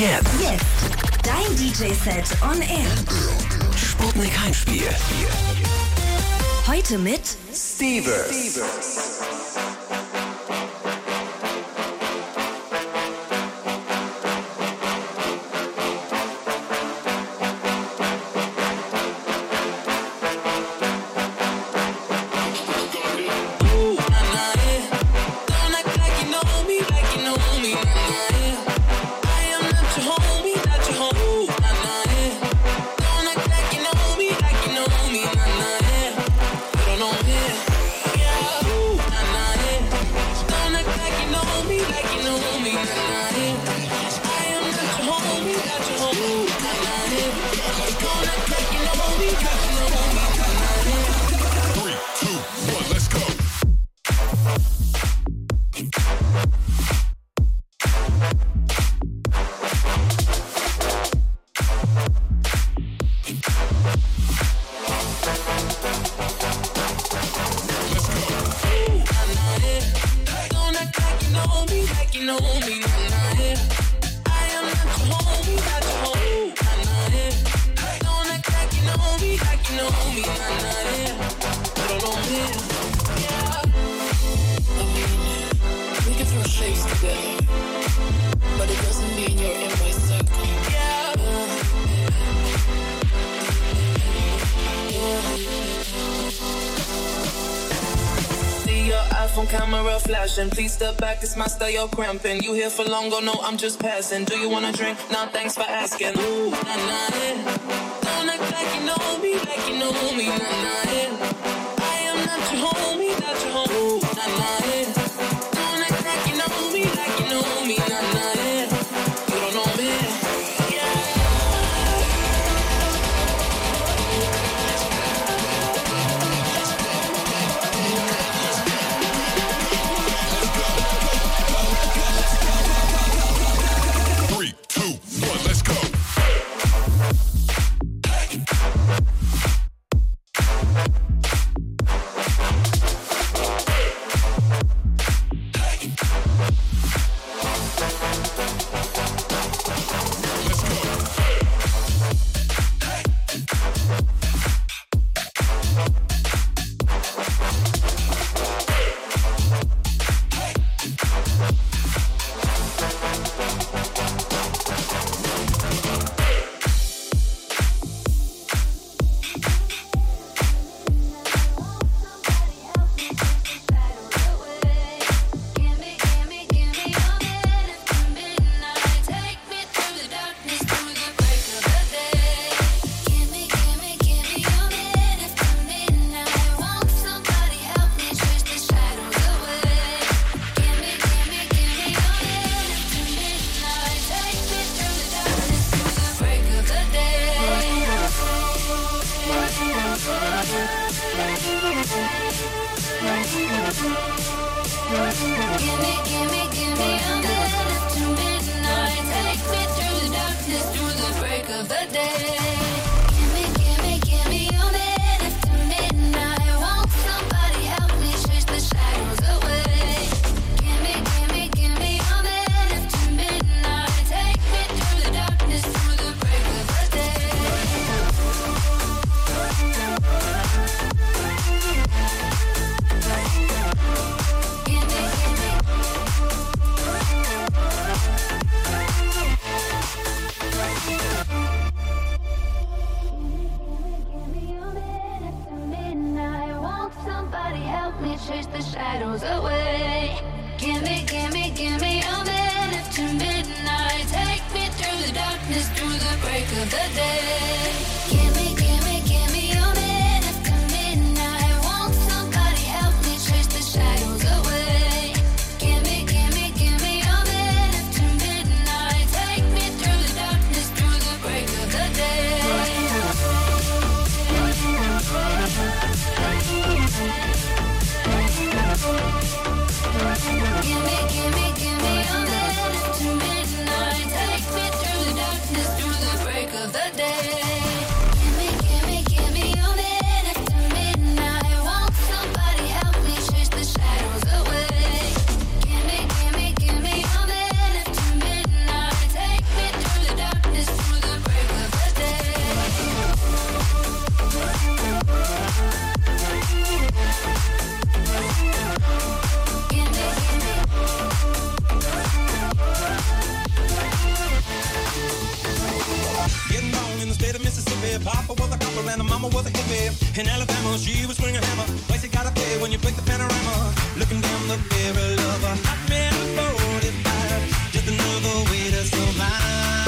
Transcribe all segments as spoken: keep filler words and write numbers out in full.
Jetzt. Jetzt. Dein D J-Set on Air. Sputnik Heimspiel. Heute mit Steve. Please step back, it's my style, you're cramping. You here for long, or no, I'm just passing. Do you wanna drink? Nah, thanks for asking. Ooh, nah, nah, yeah. Don't act like you know me, like you know me, nah, nah, yeah. I am not your homie, not your homie, ooh, nah, nah, yeah. Don't act like you know me, like you know me, nah, nah, yeah. You don't know me, of the day. In Alabama, she was swinging a hammer. Price you gotta pay when you break the panorama. Looking down the barrel of a hot man forty-five. Just another way to survive.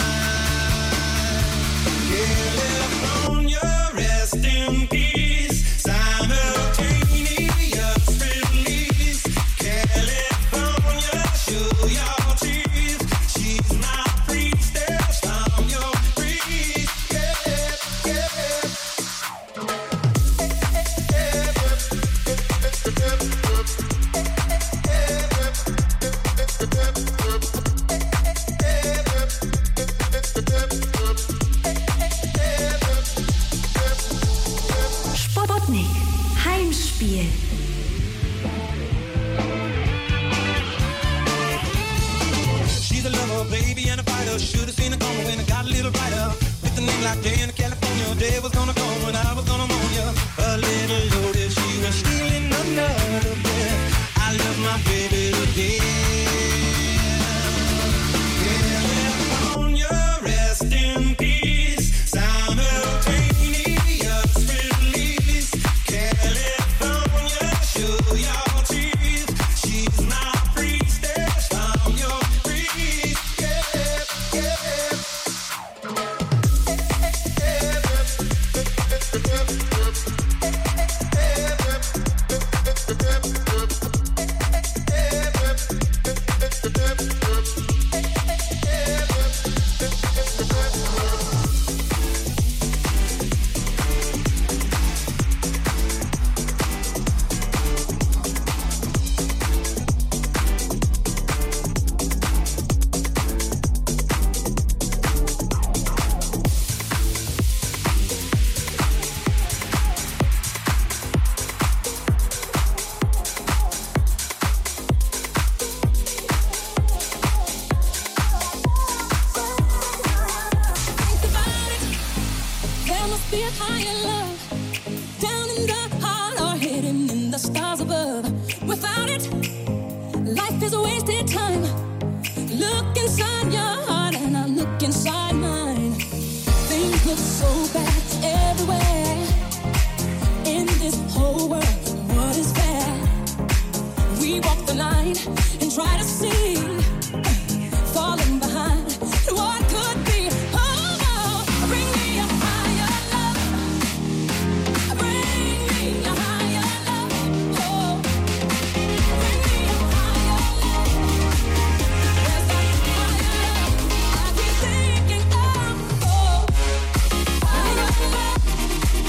California, rest in peace. Simultaneous release. California, show your teeth. She's my priestess, I'm your priest. Yeah, yeah. Sputnik Heimspiel. She's a lover, baby, and a fighter. Should've seen her coming when I got a little brighter. With a name like Day in California, day was gonna come when I was gonna moan ya. A little loaded, she was stealing another breath. I love my baby to death. California, rest in peace. Simultaneous release. California, show your teeth. She's my priestess, I'm your priest. Yeah, yeah. There must be a higher love down in the heart or hidden in the stars above. Without it, life is a wasted time. Look inside your heart and I look inside mine. Things look so bad everywhere in this whole world. What is fair? We walk the line and try to see, falling behind what could be. Oh, bring me a higher love. Bring me a higher love. Oh, bring me a higher love. There's that higher love I keep thinking of. Oh, higher love.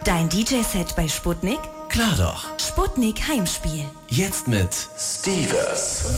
Dein D J-Set bei Sputnik? Klar doch. Sputnik Heimspiel. Jetzt mit Stevers.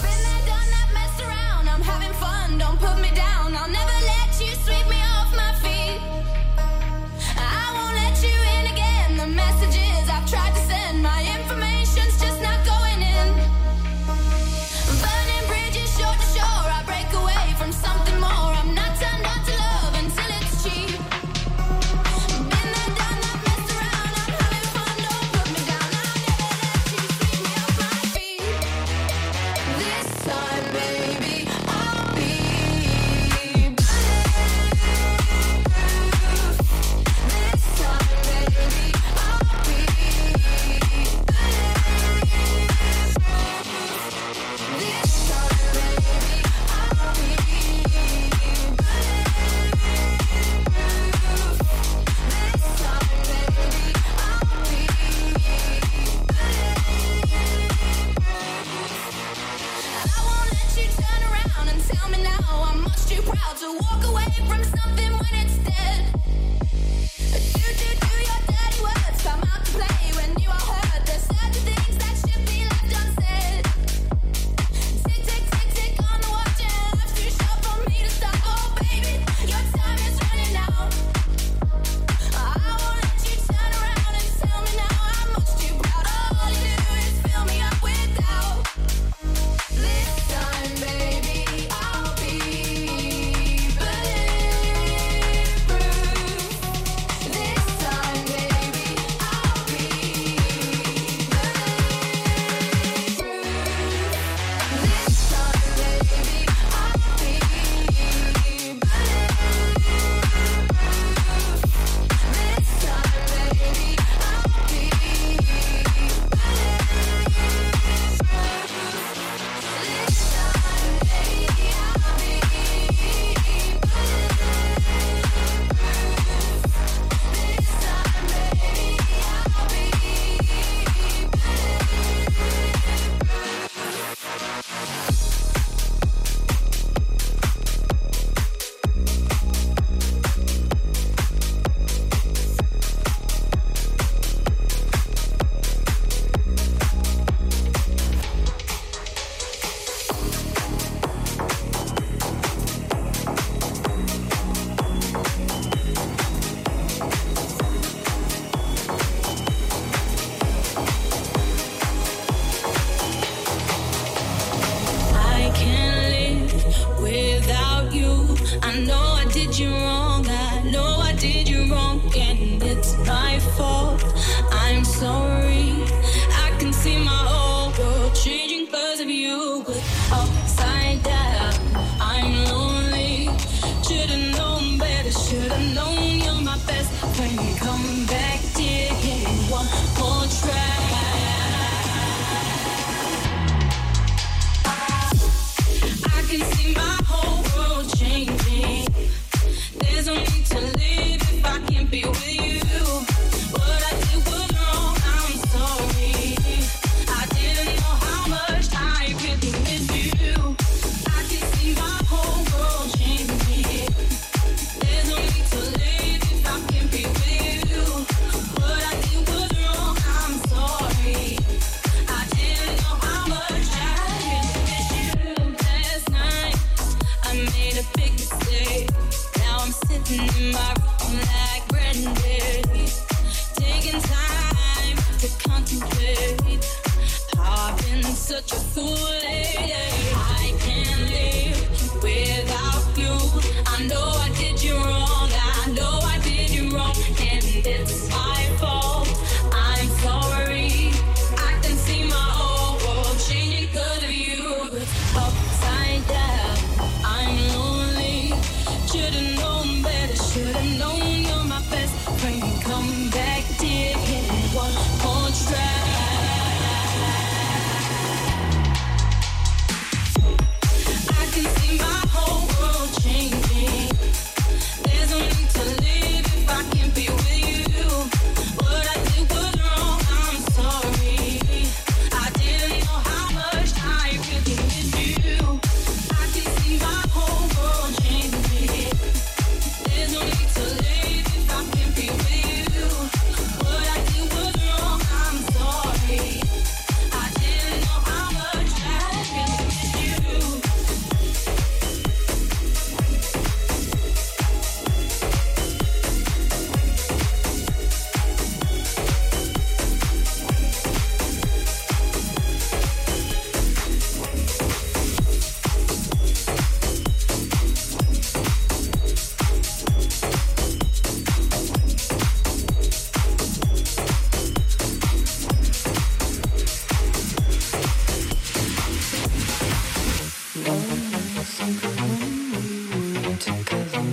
think of when we were together.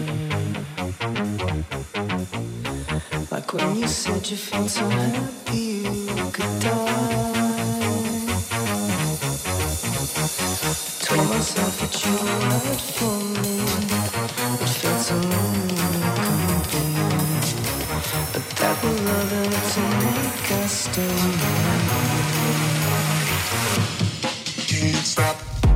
Like when you said you felt so happy you could die. Told myself that you were right for me. It felt so lonely and complete. But that was love to make us stay. Can't stop.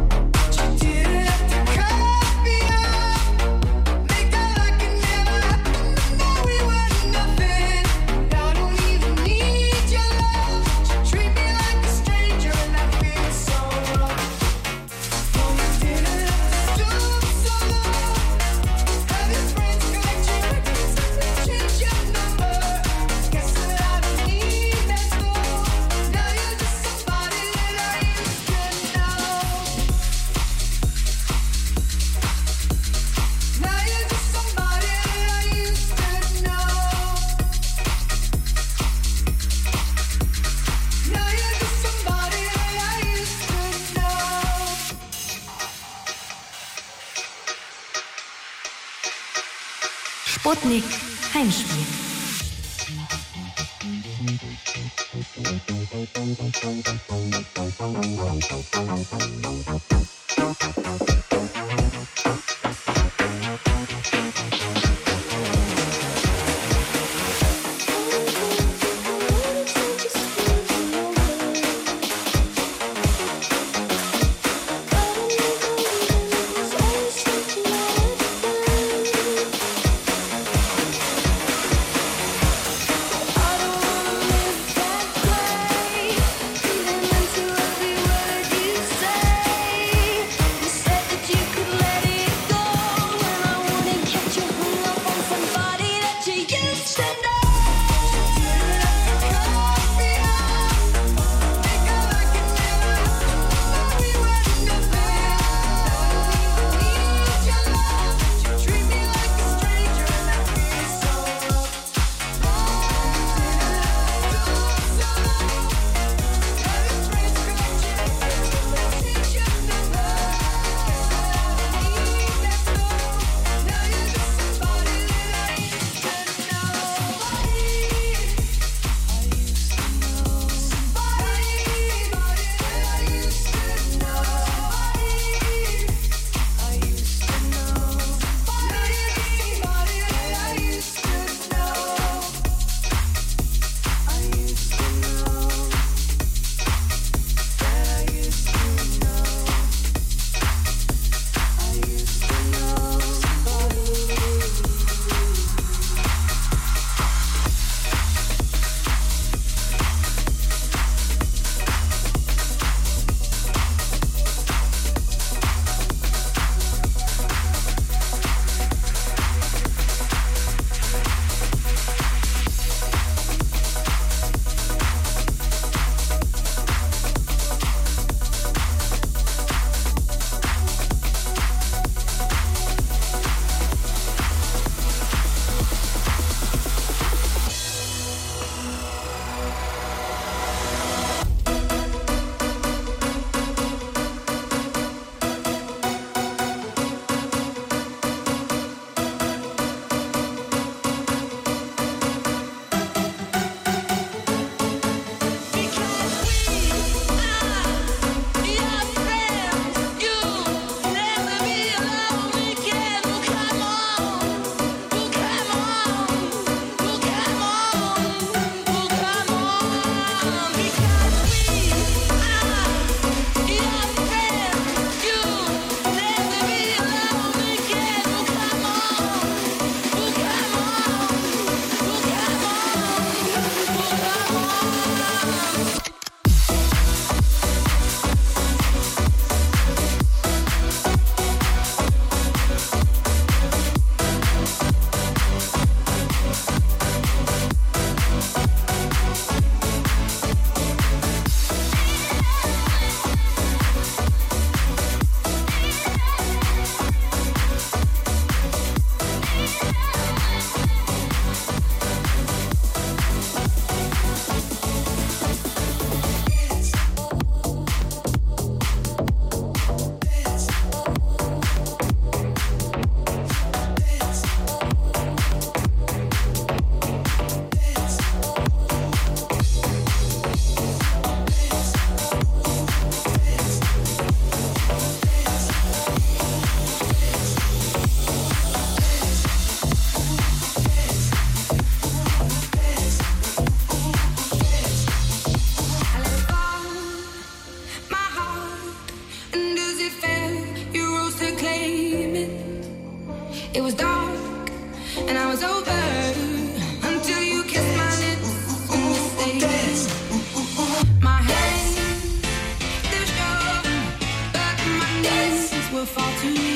Sputnik Heimspiel. You It was dark and I was over until you kissed my lips and you stayed. My hands, they're strong, but my knees will fall too weak.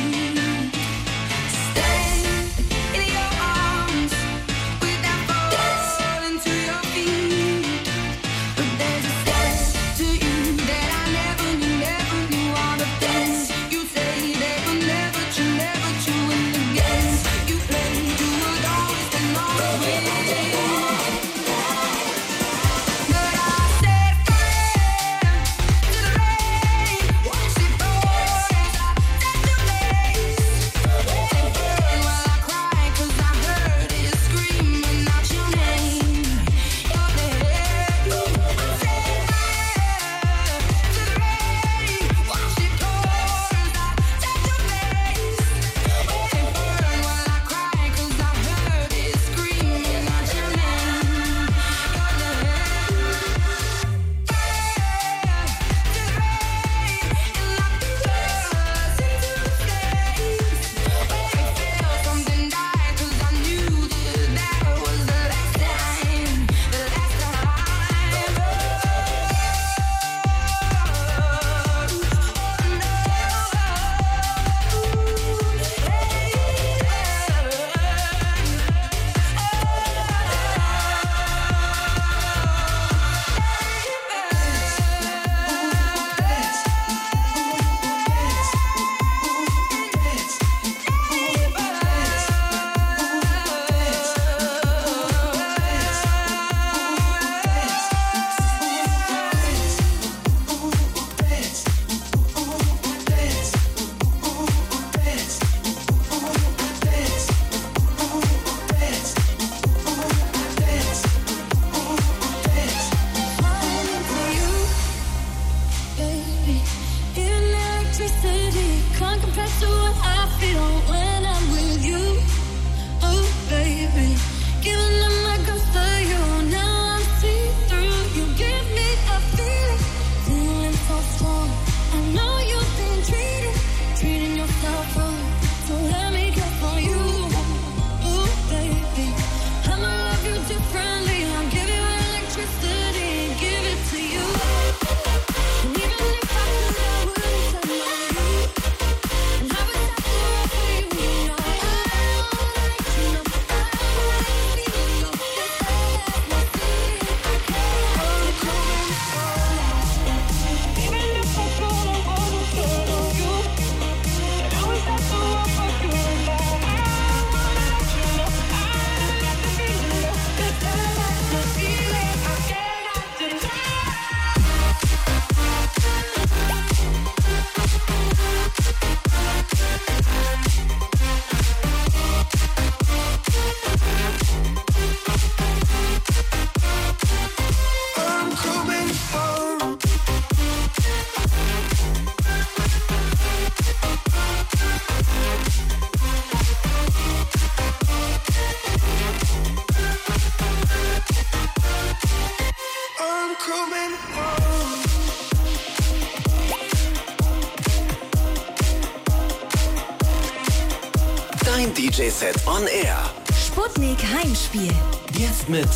Dein D J-Set on Air. Sputnik Heimspiel. Jetzt mit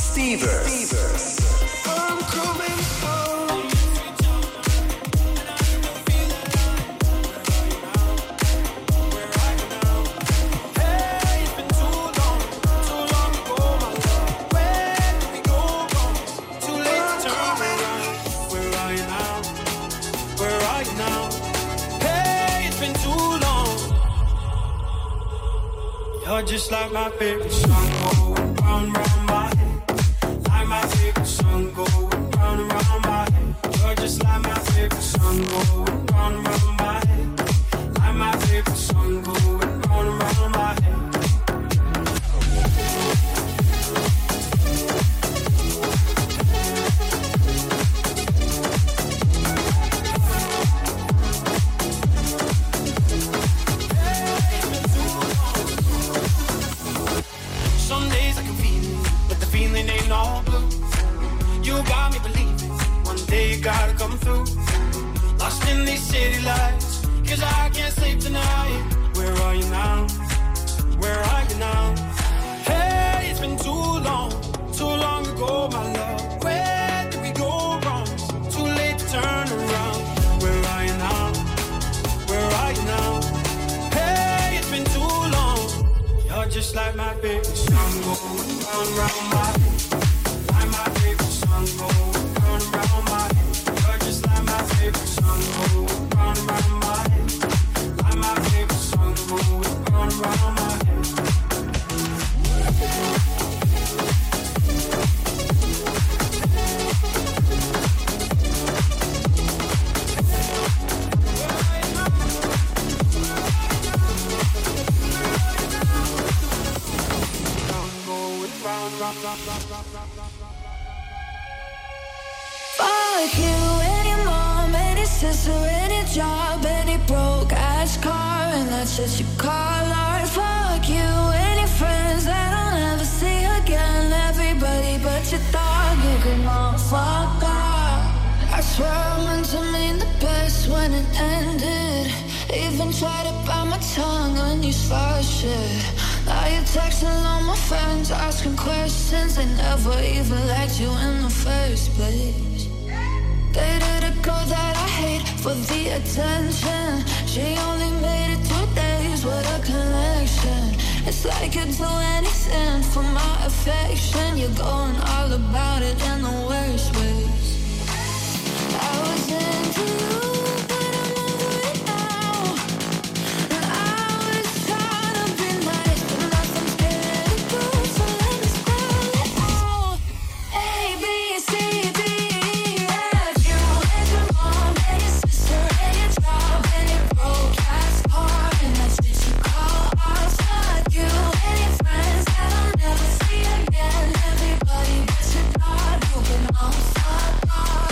Stevers. I'm coming home. Hey, it's been too long, too long ago, my love. Where did we go wrong? Too late to turn around. Where are you now? Where are you now? Hey, it's been too long. You're just like my favorite song going round, round my head. Like my favorite song going round and round my head. You're just like my favorite song going round and round my head. Like my favorite song going round and round my head. Some days I can feel it, but the feeling ain't all blue. You got me believing, one day you gotta come through. Lost in these city lights, cause I can't sleep tonight. Where are you now? just like my favorite song going round and round my head. Like my favorite song going round and round my head. You're just like my favorite song going round and round my head. Like my favorite song going round and round my head. Fuck you, any mom, any sister, any job, any broke ass car, and that's just you call art. Fuck you, any friends that I'll never see again. Everybody but your dog, you can all fuck off. I swear I meant to mean the best when it ended. Even tried to bite my tongue when you start shit. Now you're texting all my friends, asking questions. They never even liked you in the first place. Dated a girl that I hate for the attention. She only made it two days with a connection. It's like you'd do anything for my affection. You're going all about it in the worst ways. I was into you, but I'm over it now. And I was trying to be nice, but nothing's getting through, so let me spell it out. A, B, C, D, E, F, you and your mom and your sister and your job and your broke ass car, and that's what you call ours. Fuck you and your friends that I'll never see again. Everybody but your dog, you can all fuck off.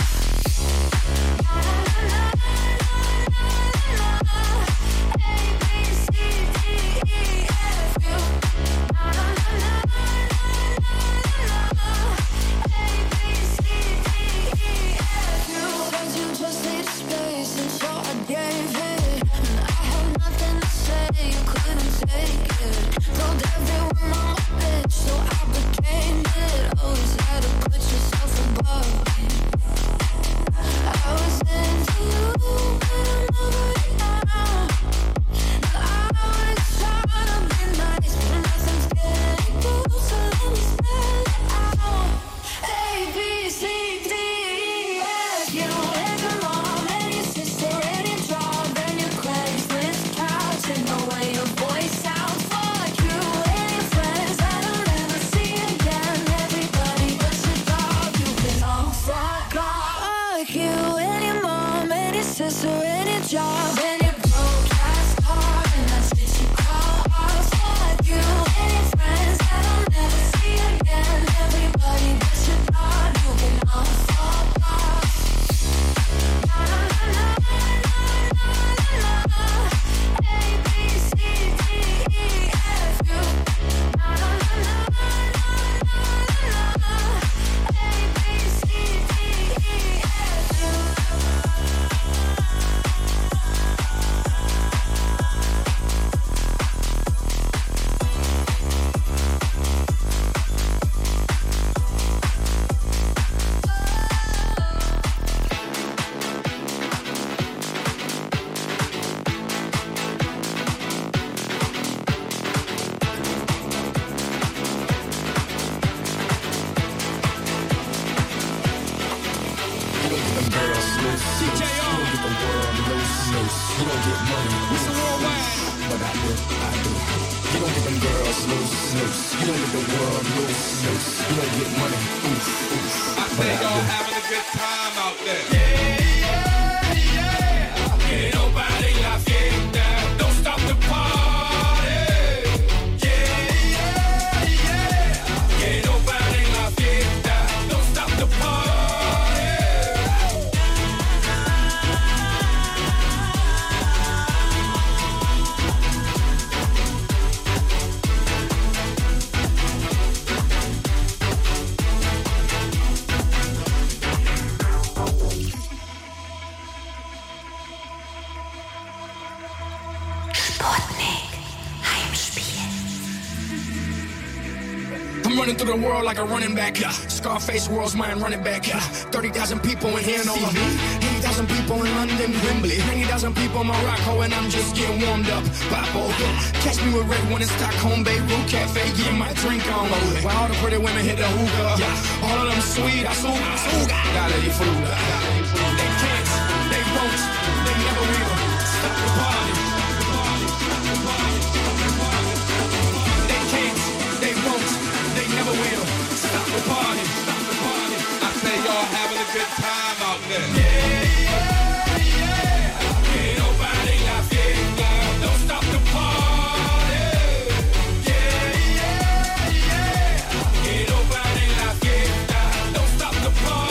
Running through the world like a running back, yeah. Scarface world's mine running back, yeah. thirty thousand people in here and all of me. thousand people in London, Wembley, ninety thousand people in Morocco, and I'm just getting warmed up. Babo, catch me with red one in Stockholm, Beirut Cafe, getting my drink on. While all the pretty women hit the hookah, yeah. All of them sweet, I suga, I suga. Dale di fruta. They can't, they won't, they never will stop the party. They can't, they won't, they never will stop the party. Stop the party. I say y'all having a good time out there. Yeah, yeah, yeah. Ain't nobody la fiesta. Don't stop the party. Yeah, yeah, yeah. Ain't nobody la fiesta. Don't stop the party.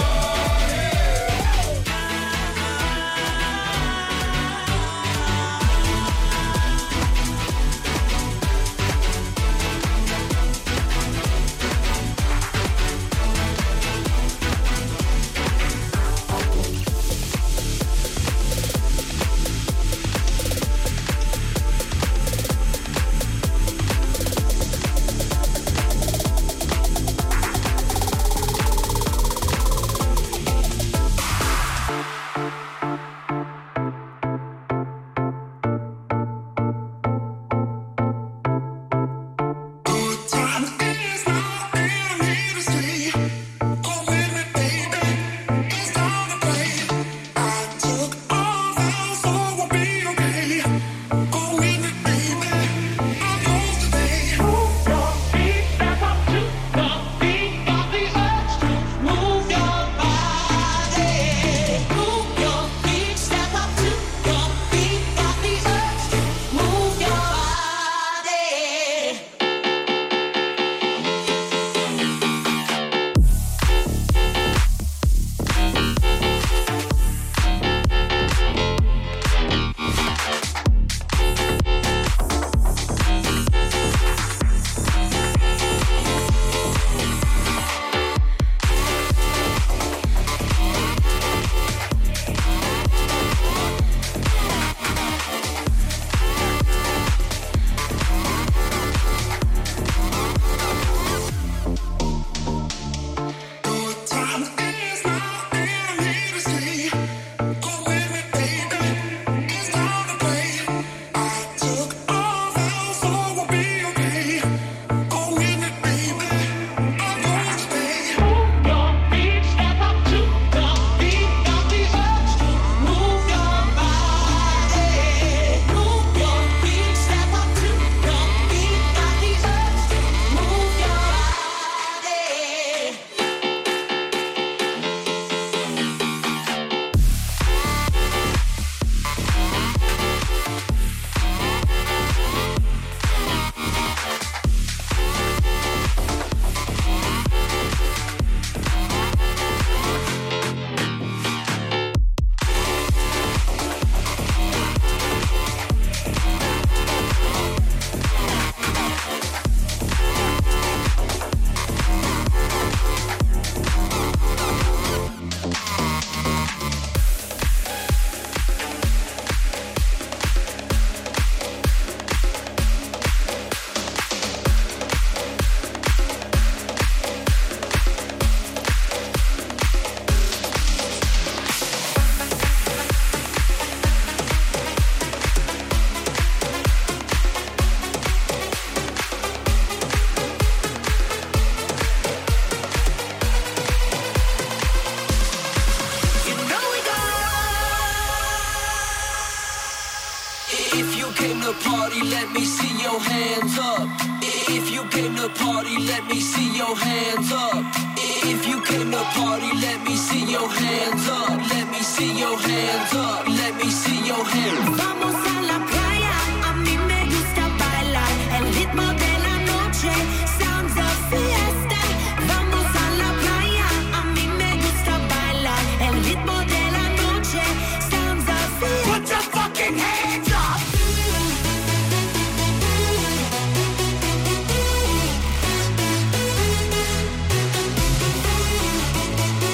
Let me see your hands up. If you came to party, let me see your hands up. If you came to party, let me see your hands up. Let me see your hands up. Let me see your hands up. Vamos a la playa, a mí me gusta bailar. El ritmo de la noche, sounds of fiesta. Vamos a la playa, a mí me gusta bailar. El ritmo de la noche, sounds of fiesta. Put your fucking hands up.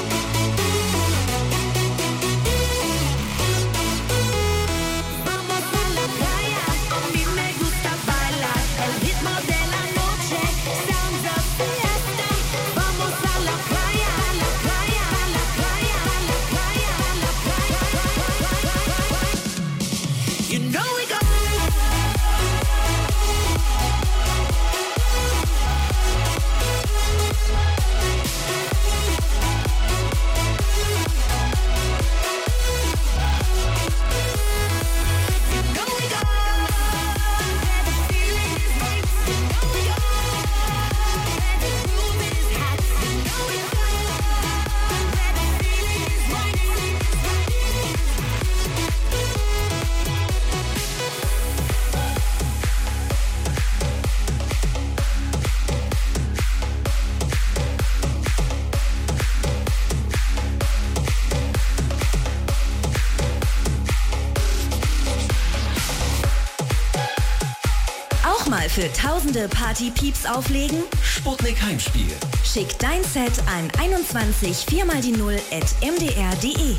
Vamos mal für tausende Party-Pieps auflegen? Sputnik Heimspiel. Schick dein Set an einundzwanzig vier mal die null at m d r punkt d e.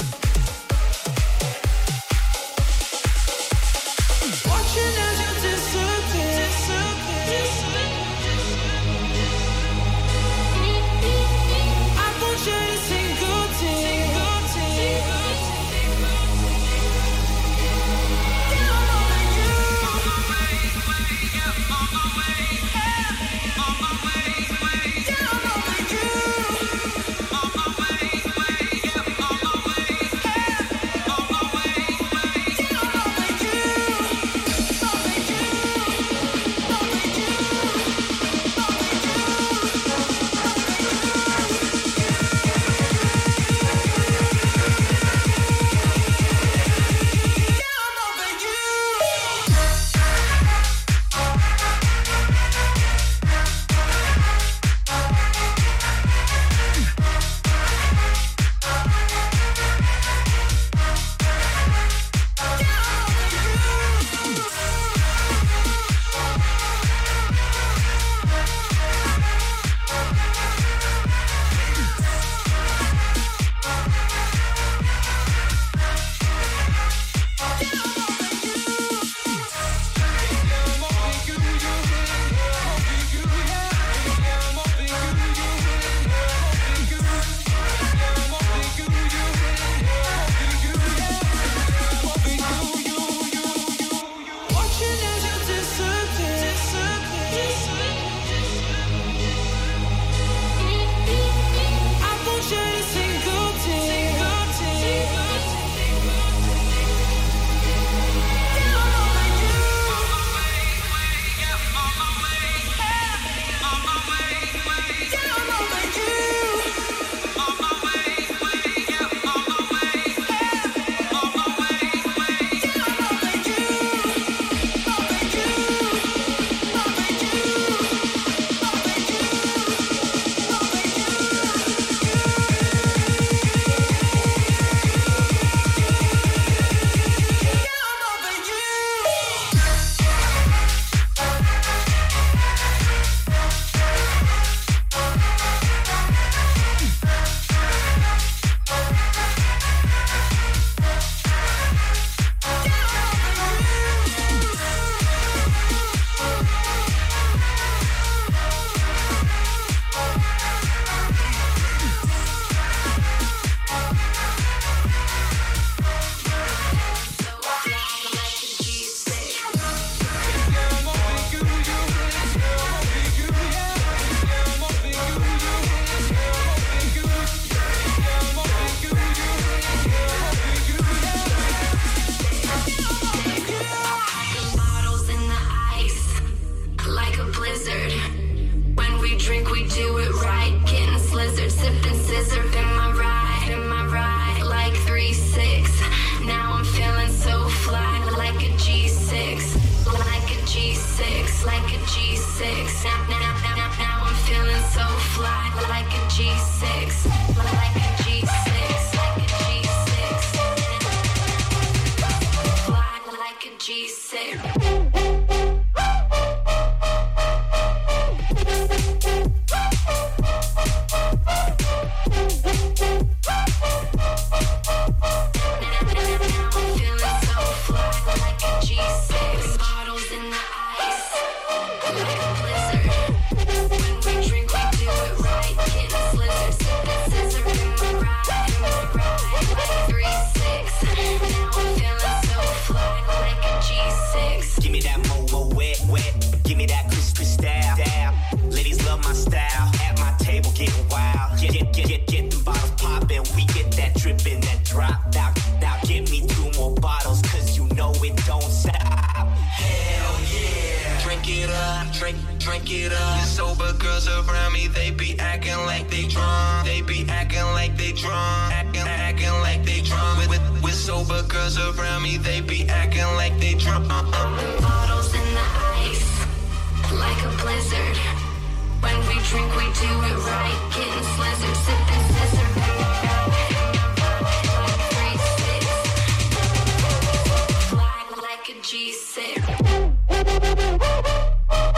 G six.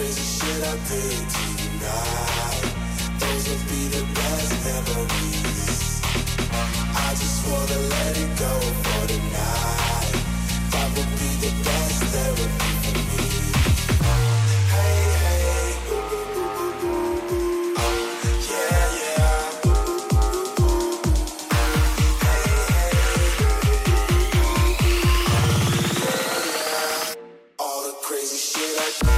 crazy shit I did tonight, those will be the best memories. I just wanna let it go for the night. That would be the best therapy for me. Hey, hey, uh, yeah, yeah. Hey, hey, all the crazy shit I do.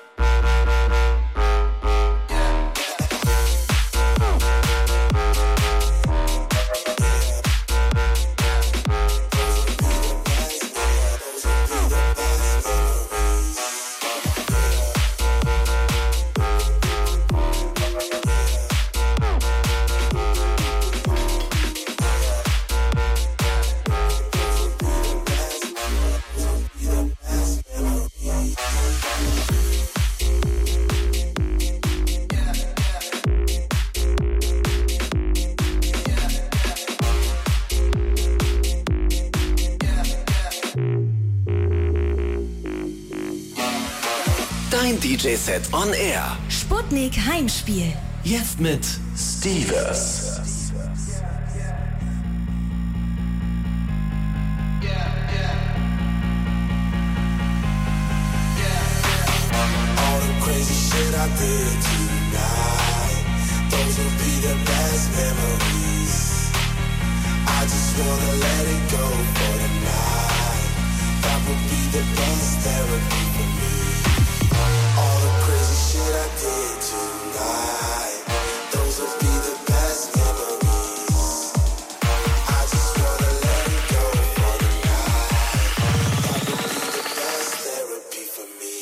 Dein D J-Set on Air. Sputnik Heimspiel. Jetzt mit Stevers. All the crazy shit I did tonight, those will be the best memories. I just wanna let it go for the night. That would be the best therapy for me. All the crazy shit I did tonight, those will be the best memories. I just wanna let it go for the night. That would be the best therapy for me.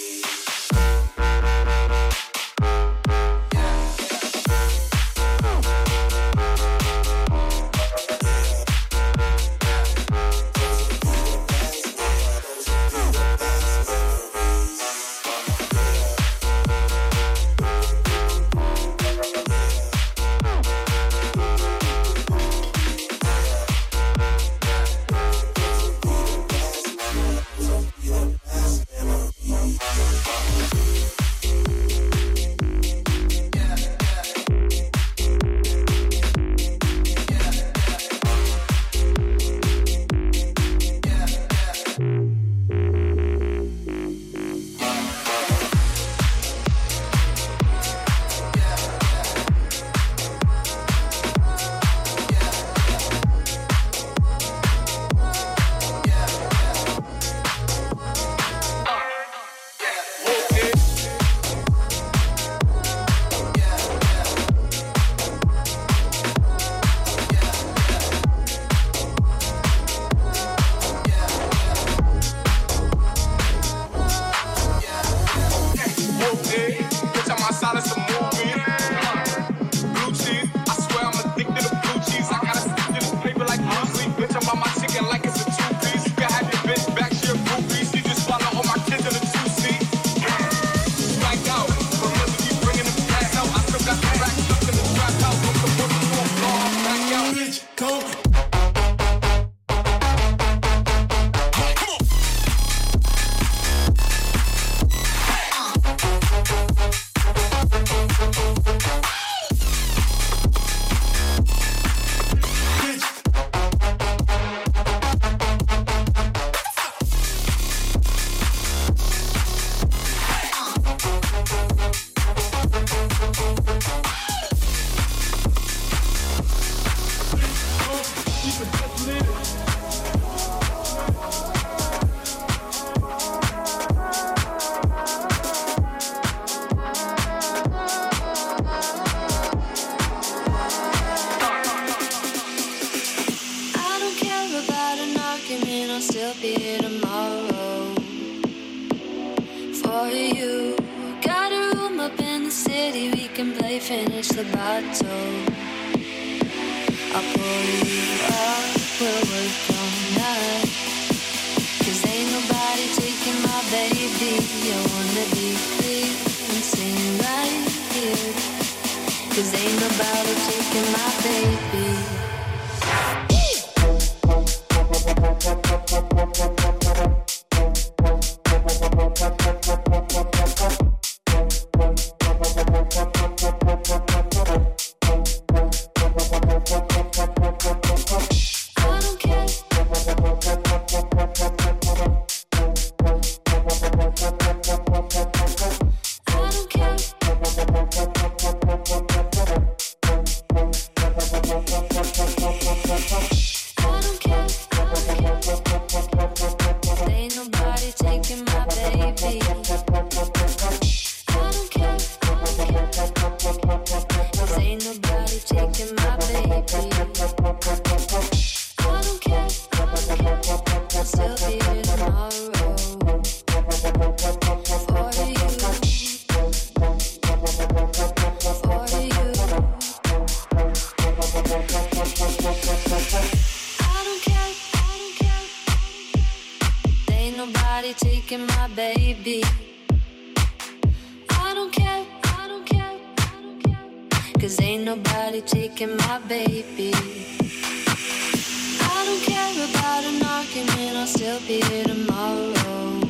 Finish the bottle. I'll pour you up, we'll work all night. Cause ain't nobody taking my baby. I wanna be free and sing right here. Cause ain't nobody taking my baby. Cause ain't nobody taking my baby. I don't care about an argument, I'll still be here tomorrow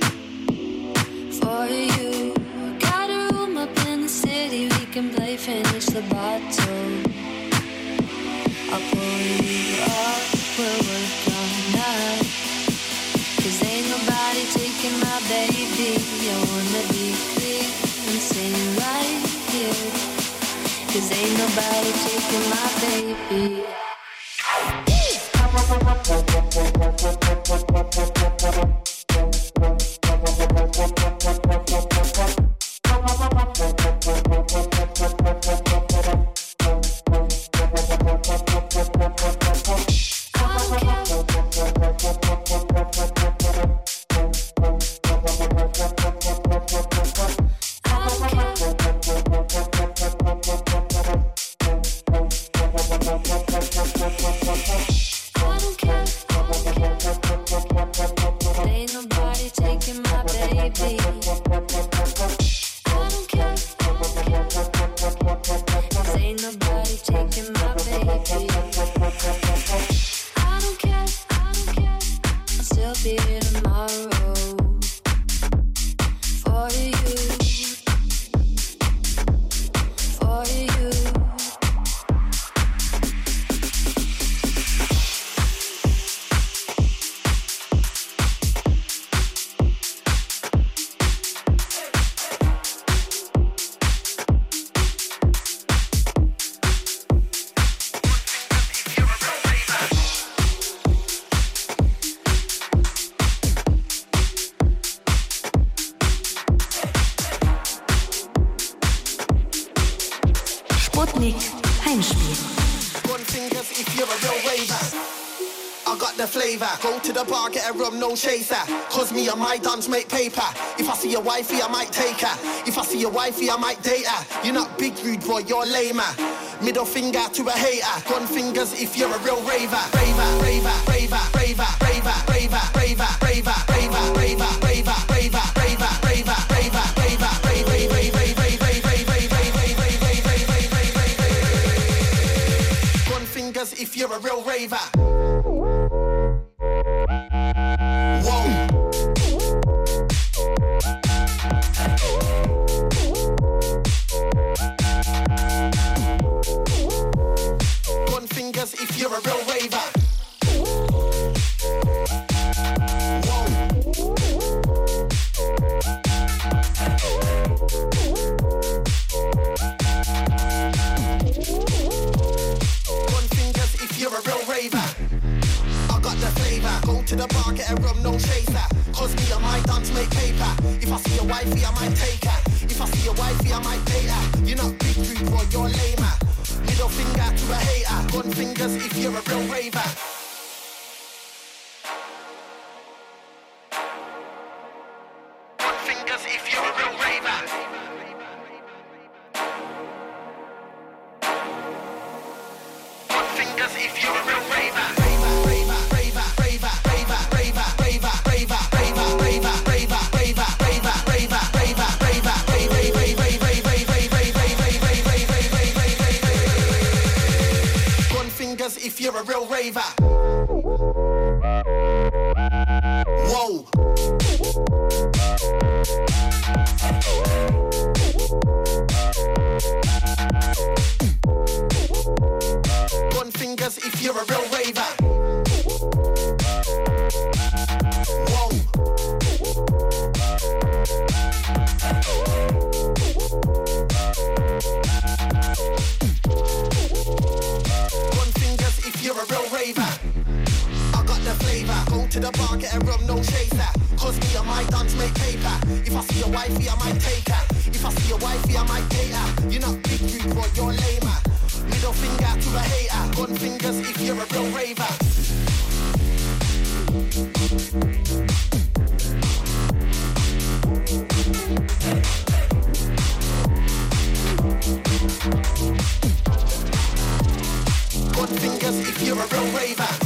for you. Got a room up in the city, we can play finish the bottle. I'll pull you up, we'll work all night. Cause ain't nobody taking my baby. I wanna be clear and say right here. Cause ain't nobody taking my baby. Go to the bar, get a rum, no chaser. Cause me and my dons make paper. If I see your wifey, I might take her. If I see your wifey, I might date her. You're not big rude boy, you're lamer. Middle finger to a hater. Gun fingers if you're a real raver. Raver, raver, raver, raver, raver, raver, raver, raver, raver, raver, raver, raver, raver, raver, raver, raver, raver, gun fingers if you're a real raver. If you're a real raver. Whoa. One fingers if you're a real raver. I got the flavor. Go to the bar, get a rum, no chaser. Cause me and my dons make paper. If I see your wifey, I might take her. If I see your wifey, I might date her. You're not big rude boy, you're lamer. Middle finger to a hater. Gun fingers if you're a real raver. Gun fingers if you're a real raver. Gun fingers if you're a real raver. Raver, raver, raver, raver, raver, raver, raver, raver, raver, raver, raver, raver, raver, raver, raver, raver, if you're a real raver. Whoa. Gun fingers if you're a real raver. Whoa. You're a real raver. I got the flavor. Go to the bar, get a rum, no chaser. Cause me and my dons make paper. If I see your wifey, I might take her. If I see your wifey, I might date her. You're not big rude boy, you're lamer. Middle finger to a hater. Gun fingers if you're a real raver. Gun fingers if you're a real raver.